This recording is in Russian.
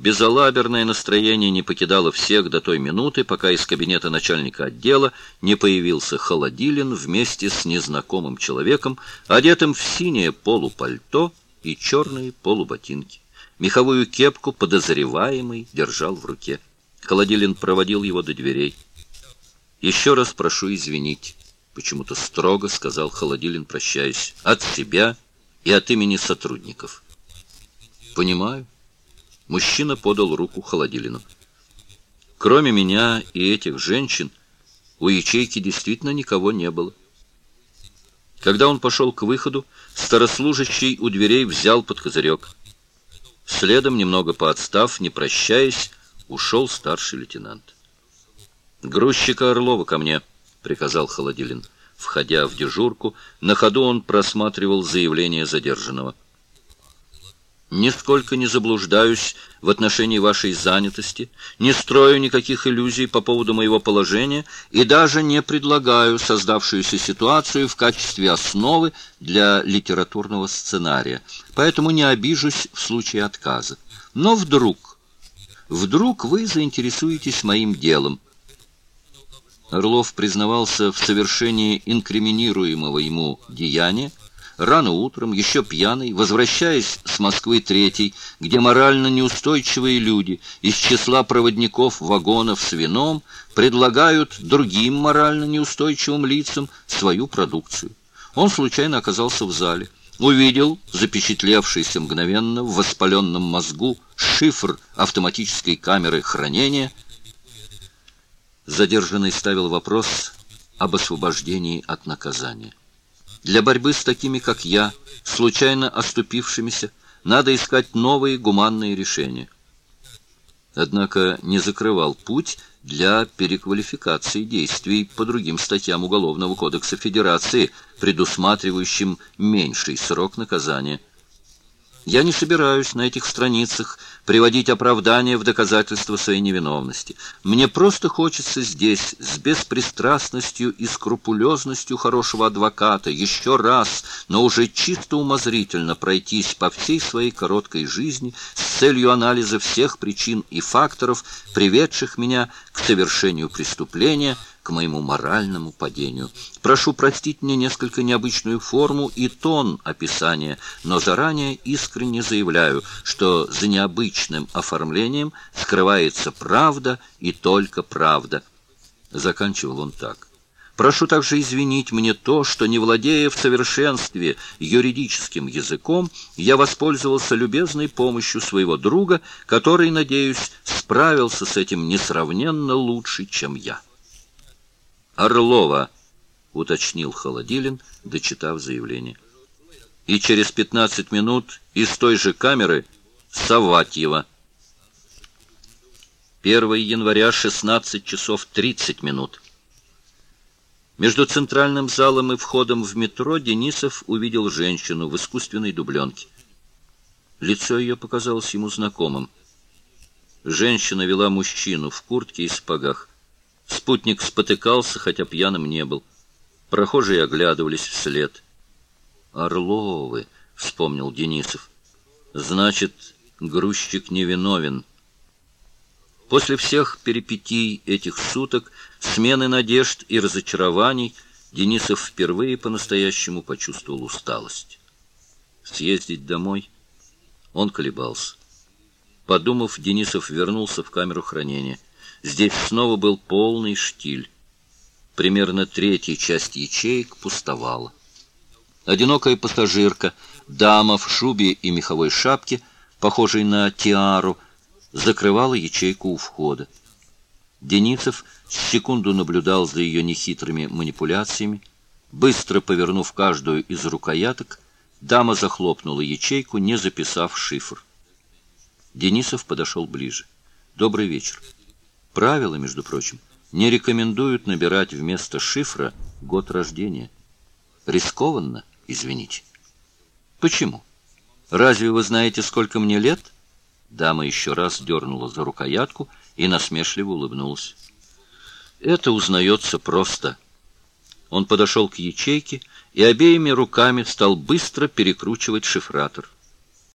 Безалаберное настроение не покидало всех до той минуты, пока из кабинета начальника отдела не появился Холодилин вместе с незнакомым человеком, одетым в синее полупальто и черные полуботинки. Меховую кепку подозреваемый держал в руке. Холодилин проводил его до дверей. «Еще раз прошу извинить», — почему-то строго сказал Холодилин, прощаясь, — «от себя и от имени сотрудников». «Понимаю». Мужчина подал руку Холодилину. «Кроме меня и этих женщин, у ячейки действительно никого не было». Когда он пошел к выходу, старослужащий у дверей взял под козырек. Следом, немного поотстав, не прощаясь, ушел старший лейтенант. «Грузчика Орлова ко мне», — приказал Холодилин. Входя в дежурку, на ходу он просматривал заявление задержанного. «Нисколько не заблуждаюсь в отношении вашей занятости, не строю никаких иллюзий по поводу моего положения и даже не предлагаю создавшуюся ситуацию в качестве основы для литературного сценария, поэтому не обижусь в случае отказа. Но вдруг вы заинтересуетесь моим делом». Орлов признавался в совершении инкриминируемого ему деяния, рано утром, еще пьяный, возвращаясь с Москвы-3, где морально неустойчивые люди из числа проводников вагонов с вином предлагают другим морально неустойчивым лицам свою продукцию. Он случайно оказался в зале, увидел запечатлевшийся мгновенно в воспаленном мозгу шифр автоматической камеры хранения. Задержанный ставил вопрос об освобождении от наказания. Для борьбы с такими, как я, случайно оступившимися, надо искать новые гуманные решения. Однако не закрывал путь для переквалификации действий по другим статьям Уголовного кодекса Федерации, предусматривающим меньший срок наказания. Я не собираюсь на этих страницах приводить оправдания в доказательство своей невиновности. Мне просто хочется здесь, с беспристрастностью и скрупулезностью хорошего адвоката, еще раз, но уже чисто умозрительно пройтись по всей своей короткой жизни с целью анализа всех причин и факторов, приведших меня к совершению преступления, к моему моральному падению. Прошу простить мне несколько необычную форму и тон описания, но заранее искренне заявляю, что за необычным оформлением скрывается правда и только правда. Заканчивал он так. Прошу также извинить мне то, что, не владея в совершенстве юридическим языком, я воспользовался любезной помощью своего друга, который, надеюсь, справился с этим несравненно лучше, чем я. «Орлова», — уточнил Холодилин, дочитав заявление. «И через 15 минут из той же камеры Саватьева». 1 января, 16 часов 30 минут. Между центральным залом и входом в метро Денисов увидел женщину в искусственной дубленке. Лицо ее показалось ему знакомым. Женщина вела мужчину в куртке и сапогах. Спутник спотыкался, хотя пьяным не был. Прохожие оглядывались вслед. «Орловы», — вспомнил Денисов. «Значит, грузчик невиновен». После всех перипетий этих суток, смены надежд и разочарований, Денисов впервые по-настоящему почувствовал усталость. Съездить домой? Он колебался. Подумав, Денисов вернулся в камеру хранения. Здесь снова был полный штиль. Примерно третья часть ячеек пустовала. Одинокая пассажирка, дама в шубе и меховой шапке, похожей на тиару, закрывала ячейку у входа. Денисов секунду наблюдал за ее нехитрыми манипуляциями. Быстро повернув каждую из рукояток, дама захлопнула ячейку, не записав шифр. Денисов подошел ближе. «Добрый вечер. Правила, между прочим, не рекомендуют набирать вместо шифра год рождения. Рискованно, извините». «Почему? Разве вы знаете, сколько мне лет?» Дама еще раз дернула за рукоятку и насмешливо улыбнулась. «Это узнается просто». Он подошел к ячейке и обеими руками стал быстро перекручивать шифратор.